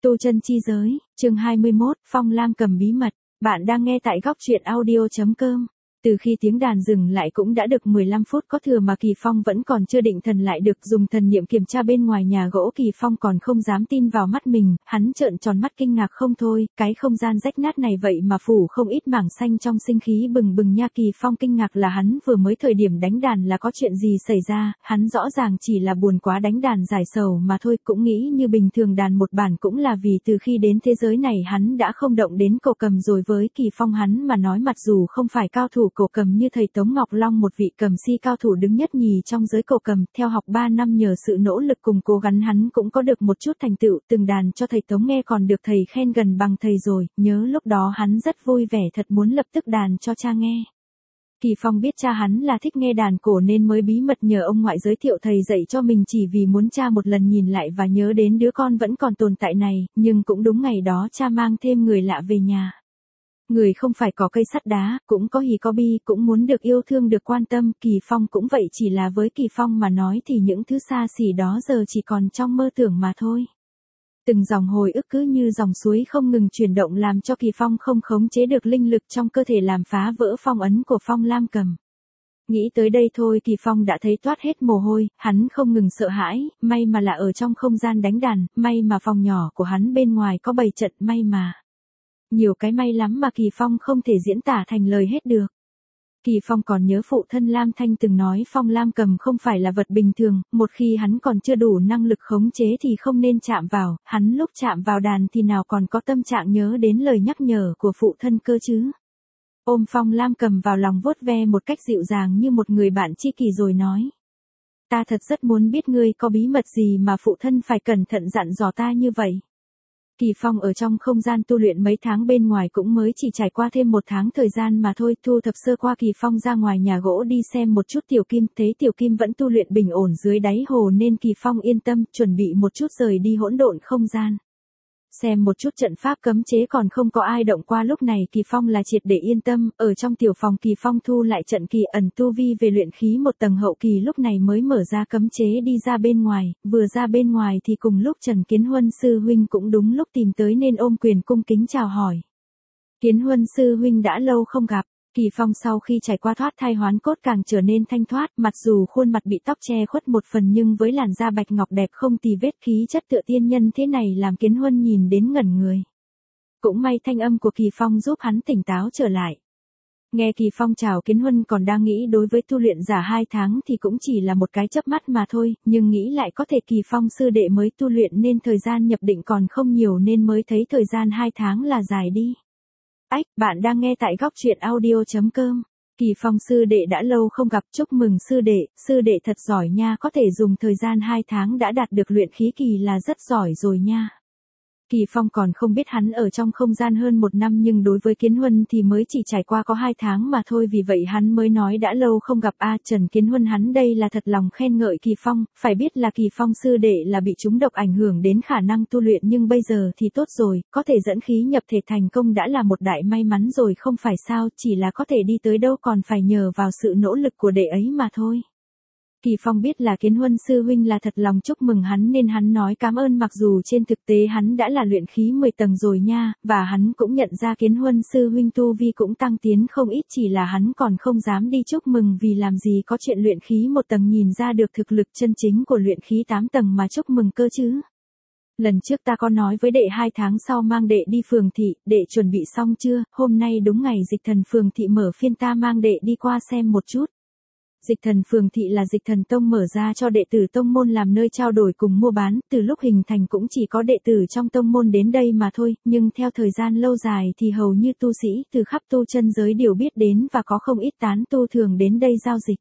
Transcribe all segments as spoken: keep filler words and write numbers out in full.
Tu chân chi giới, chương hai mươi mốt, Phong Lam Cầm bí mật. Bạn đang nghe tại góc truyện audio chấm com. Từ khi tiếng đàn dừng lại cũng đã được mười lăm phút có thừa mà Kỳ Phong vẫn còn chưa định thần lại được, dùng thần niệm kiểm tra bên ngoài nhà gỗ. Kỳ Phong còn không dám tin vào mắt mình, hắn trợn tròn mắt kinh ngạc không thôi, cái không gian rách nát này vậy mà phủ không ít mảng xanh trong sinh khí bừng bừng nha. Kỳ Phong kinh ngạc là hắn vừa mới thời điểm đánh đàn là có chuyện gì xảy ra, hắn rõ ràng chỉ là buồn quá đánh đàn giải sầu mà thôi, cũng nghĩ như bình thường đàn một bản cũng là vì từ khi đến thế giới này hắn đã không động đến cổ cầm rồi. Với Kỳ Phong hắn mà nói, mặc dù không phải cao thủ cổ cầm như thầy Tống Ngọc Long, một vị cầm si cao thủ đứng nhất nhì trong giới cổ cầm, theo học ba năm nhờ sự nỗ lực cùng cố gắng hắn cũng có được một chút thành tựu, từng đàn cho thầy Tống nghe còn được thầy khen gần bằng thầy rồi, nhớ lúc đó hắn rất vui vẻ thật muốn lập tức đàn cho cha nghe. Kỳ Phong biết cha hắn là thích nghe đàn cổ nên mới bí mật nhờ ông ngoại giới thiệu thầy dạy cho mình, chỉ vì muốn cha một lần nhìn lại và nhớ đến đứa con vẫn còn tồn tại này, nhưng cũng đúng ngày đó cha mang thêm người lạ về nhà. Người không phải có cây sắt đá, cũng có hì có bi, cũng muốn được yêu thương được quan tâm. Kỳ Phong cũng vậy, chỉ là với Kỳ Phong mà nói thì những thứ xa xỉ đó giờ chỉ còn trong mơ tưởng mà thôi. Từng dòng hồi ức cứ như dòng suối không ngừng chuyển động làm cho Kỳ Phong không khống chế được linh lực trong cơ thể, làm phá vỡ phong ấn của Phong Lam Cầm. Nghĩ tới đây thôi Kỳ Phong đã thấy toát hết mồ hôi, hắn không ngừng sợ hãi, may mà là ở trong không gian đánh đàn, may mà phòng nhỏ của hắn bên ngoài có bày trận, may mà. Nhiều cái may lắm mà Kỳ Phong không thể diễn tả thành lời hết được. Kỳ Phong còn nhớ phụ thân Lam Thanh từng nói Phong Lam Cầm không phải là vật bình thường, một khi hắn còn chưa đủ năng lực khống chế thì không nên chạm vào, hắn lúc chạm vào đàn thì nào còn có tâm trạng nhớ đến lời nhắc nhở của phụ thân cơ chứ. Ôm Phong Lam Cầm vào lòng vuốt ve một cách dịu dàng như một người bạn tri kỷ rồi nói. Ta thật rất muốn biết ngươi có bí mật gì mà phụ thân phải cẩn thận dặn dò ta như vậy. Kỳ Phong ở trong không gian tu luyện mấy tháng, bên ngoài cũng mới chỉ trải qua thêm một tháng thời gian mà thôi. Thu thập sơ qua, Kỳ Phong ra ngoài nhà gỗ đi xem một chút Tiểu Kim, thấy Tiểu Kim vẫn tu luyện bình ổn dưới đáy hồ nên Kỳ Phong yên tâm, chuẩn bị một chút rời đi hỗn độn không gian. Xem một chút trận pháp cấm chế còn không có ai động qua, lúc này Kỳ Phong là triệt để yên tâm. Ở trong tiểu phòng Kỳ Phong thu lại trận kỳ ẩn tu vi về luyện khí một tầng hậu kỳ, lúc này mới mở ra cấm chế đi ra bên ngoài. Vừa ra bên ngoài thì cùng lúc Trần Kiến Huân sư huynh cũng đúng lúc tìm tới nên ôm quyền cung kính chào hỏi. Kiến Huân sư huynh đã lâu không gặp. Kỳ Phong sau khi trải qua thoát thai hoán cốt càng trở nên thanh thoát, mặc dù khuôn mặt bị tóc che khuất một phần nhưng với làn da bạch ngọc đẹp không tì vết, khí chất tựa tiên nhân thế này làm Kiến Huân nhìn đến ngẩn người. Cũng may thanh âm của Kỳ Phong giúp hắn tỉnh táo trở lại. Nghe Kỳ Phong chào Kiến Huân còn đang nghĩ đối với tu luyện giả hai tháng thì cũng chỉ là một cái chớp mắt mà thôi, nhưng nghĩ lại có thể Kỳ Phong sư đệ mới tu luyện nên thời gian nhập định còn không nhiều nên mới thấy thời gian hai tháng là dài đi. Ách, bạn đang nghe tại góc truyện audio chấm com. Kỳ Phong sư đệ đã lâu không gặp, chúc mừng sư đệ, sư đệ thật giỏi nha, có thể dùng thời gian hai tháng đã đạt được luyện khí kỳ là rất giỏi rồi nha. Kỳ Phong còn không biết hắn ở trong không gian hơn một năm, nhưng đối với Kiến Huân thì mới chỉ trải qua có hai tháng mà thôi, vì vậy hắn mới nói đã lâu không gặp. A Trần Kiến Huân hắn đây là thật lòng khen ngợi Kỳ Phong, phải biết là Kỳ Phong sư đệ là bị trúng độc ảnh hưởng đến khả năng tu luyện nhưng bây giờ thì tốt rồi, có thể dẫn khí nhập thể thành công đã là một đại may mắn rồi không phải sao, chỉ là có thể đi tới đâu còn phải nhờ vào sự nỗ lực của đệ ấy mà thôi. Kỳ Phong biết là Kiến Huân sư huynh là thật lòng chúc mừng hắn nên hắn nói cảm ơn, mặc dù trên thực tế hắn đã là luyện khí mười tầng rồi nha, và hắn cũng nhận ra Kiến Huân sư huynh tu vi cũng tăng tiến không ít, chỉ là hắn còn không dám đi chúc mừng vì làm gì có chuyện luyện khí một tầng nhìn ra được thực lực chân chính của luyện khí tám tầng mà chúc mừng cơ chứ. Lần trước ta có nói với đệ hai tháng sau mang đệ đi phường thị, đệ chuẩn bị xong chưa? Hôm nay đúng ngày dịch thần phường thị mở phiên, ta mang đệ đi qua xem một chút. Dịch thần phường thị là dịch thần tông mở ra cho đệ tử tông môn làm nơi trao đổi cùng mua bán, từ lúc hình thành cũng chỉ có đệ tử trong tông môn đến đây mà thôi, nhưng theo thời gian lâu dài thì hầu như tu sĩ từ khắp tu chân giới đều biết đến và có không ít tán tu thường đến đây giao dịch.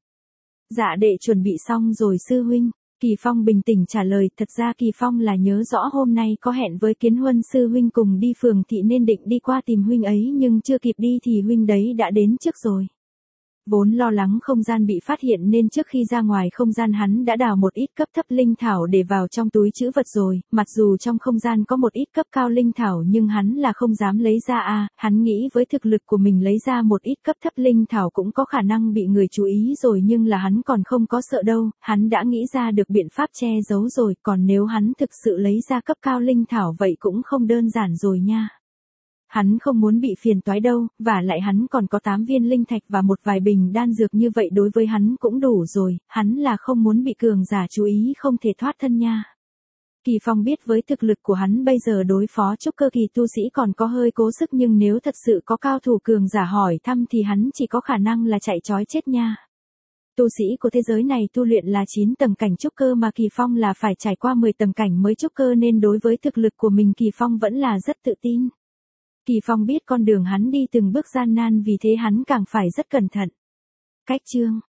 Dạ đệ chuẩn bị xong rồi sư huynh. Kỳ Phong bình tĩnh trả lời, thật ra Kỳ Phong là nhớ rõ hôm nay có hẹn với Kiến Huân sư huynh cùng đi phường thị nên định đi qua tìm huynh ấy nhưng chưa kịp đi thì huynh đấy đã đến trước rồi. Vốn lo lắng không gian bị phát hiện nên trước khi ra ngoài không gian hắn đã đào một ít cấp thấp linh thảo để vào trong túi trữ vật rồi, mặc dù trong không gian có một ít cấp cao linh thảo nhưng hắn là không dám lấy ra a, hắn nghĩ với thực lực của mình lấy ra một ít cấp thấp linh thảo cũng có khả năng bị người chú ý rồi nhưng là hắn còn không có sợ đâu, hắn đã nghĩ ra được biện pháp che giấu rồi, còn nếu hắn thực sự lấy ra cấp cao linh thảo vậy cũng không đơn giản rồi nha. Hắn không muốn bị phiền toái đâu, và lại hắn còn có tám viên linh thạch và một vài bình đan dược như vậy đối với hắn cũng đủ rồi, hắn là không muốn bị cường giả chú ý không thể thoát thân nha. Kỳ Phong biết với thực lực của hắn bây giờ đối phó trúc cơ kỳ tu sĩ còn có hơi cố sức nhưng nếu thật sự có cao thủ cường giả hỏi thăm thì hắn chỉ có khả năng là chạy chối chết nha. Tu sĩ của thế giới này tu luyện là chín tầng cảnh trúc cơ mà Kỳ Phong là phải trải qua mười tầng cảnh mới trúc cơ nên đối với thực lực của mình Kỳ Phong vẫn là rất tự tin. Kỳ Phong biết con đường hắn đi từng bước gian nan vì thế hắn càng phải rất cẩn thận. Cách chương